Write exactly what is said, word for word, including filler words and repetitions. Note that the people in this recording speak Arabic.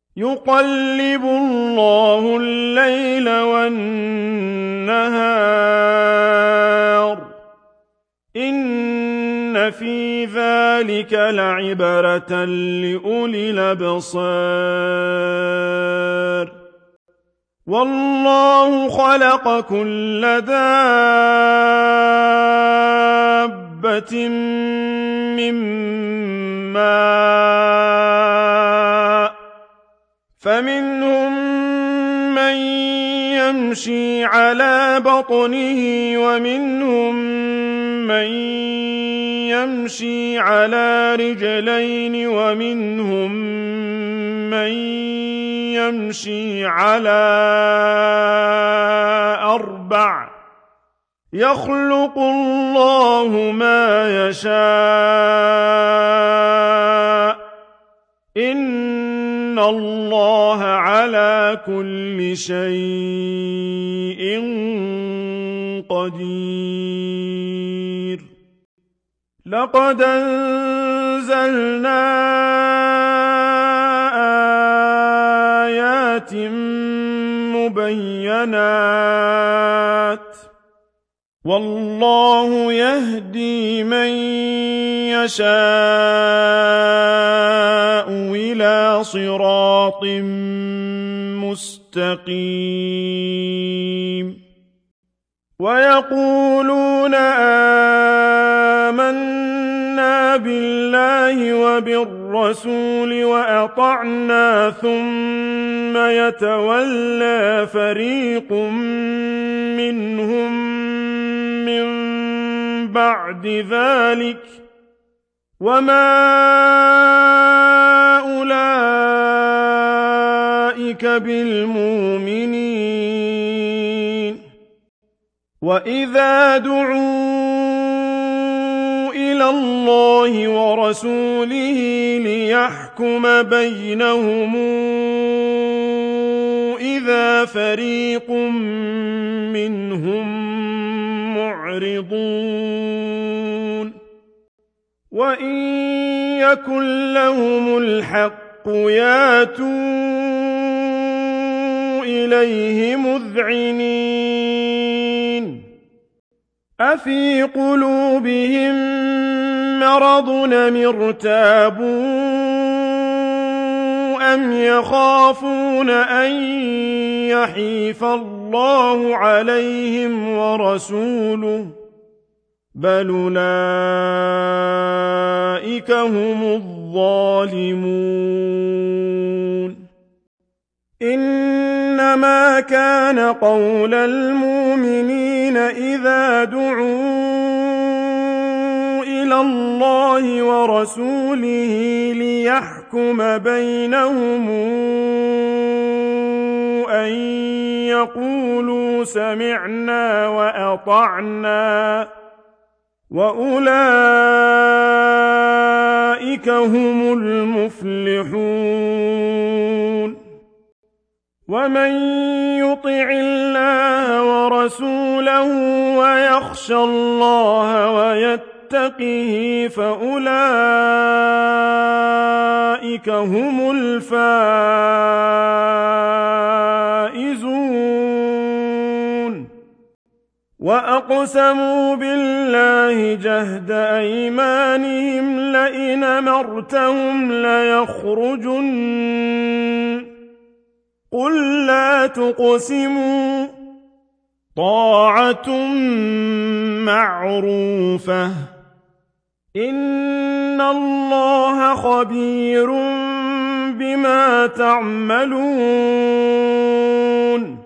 يُقَلِّبُ اللَّهُ اللَّيْلَ وَالنَّهَارَ ۚ إِنَّ فِي ذَٰلِكَ لَعِبْرَةً لِّأُولِي الْأَبْصَارِ وَاللَّهُ خَلَقَ كُلَّ دَابَّةٍ مِّن مَّاءٍ ۖ فَمِنْهُم مَّن يَمْشِي عَلَىٰ بَطْنِهِ وَمِنْهُم مَّن يَمْشِي عَلَىٰ رِجْلَيْنِ وَمِنْهُم مَّن يَمْشِي عَلَىٰ أَرْبَعٍ ۚ يَخْلُقُ اللَّهُ مَا يَشَاءُ ۚ إِنَّ اللَّهَ عَلَىٰ كُلِّ شَيْءٍ قَدِيرٌ لَقَدْ أَنزَلْنَا آيَاتٍ مُّبَيِّنَاتٍ ۚ وَاللَّهُ يَهْدِي مَن يَشَاءُ إِلَىٰ صِرَاطٍ مُّسْتَقِيمٍ وَيَقُولُونَ آمَنَّا بِاللَّهِ وَبِالرَّسُولِ وَأَطَعْنَا ثُمَّ يَتَوَلَّىٰ فَرِيقٌ مِّنْهُم مِّن بَعْدِ ذَٰلِكَ ۚ وَمَا أُولَٰئِكَ بِالْمُؤْمِنِينَ وَإِذَا دُعُوا إِلَى اللَّهِ وَرَسُولِهِ لِيَحْكُمَ بَيْنَهُمْ إِذَا فَرِيقٌ مِّنْهُم مُّعْرِضُونَ وَإِن يَكُن لَّهُمُ الْحَقُّ يَأْتُوا إِلَيْهِ مُذْعِنِينَ أَفِي قُلُوبِهِم مَّرَضٌ أَمِ ارْتَابُوا أَمْ يَخَافُونَ أَن يَحِيفَ اللَّهُ عَلَيْهِمْ وَرَسُولُهُ ۚ بَلْ أُولَٰئِكَ هُمُ الظَّالِمُونَ إِنَّمَا كَانَ قَوْلَ الْمُؤْمِنِينَ إِذَا دُعُوا إِلَى اللَّهِ وَرَسُولِهِ لِيَحْكُمَ بَيْنَهُمْ أَن يَقُولُوا سَمِعْنَا وَأَطَعْنَا ۚ وَأُولَٰئِكَ هُمُ الْمُفْلِحُونَ وَمَن يُطِعِ اللَّهَ وَرَسُولَهُ وَيَخْشَ اللَّهَ وَيَتَّقْهِ فَأُولَٰئِكَ هُمُ الْفَائِزُونَ وَأَقْسَمُوا بِاللَّهِ جَهْدَ أَيْمَانِهِمْ لَئِنْ أَمَرْتَهُمْ لَيَخْرُجُنَّ ۖ قُل لَّا تُقْسِمُوا ۖ طَاعَةٌ مَّعْرُوفَةٌ ۚ إِنَّ اللَّهَ خَبِيرٌ بِمَا تَعْمَلُونَ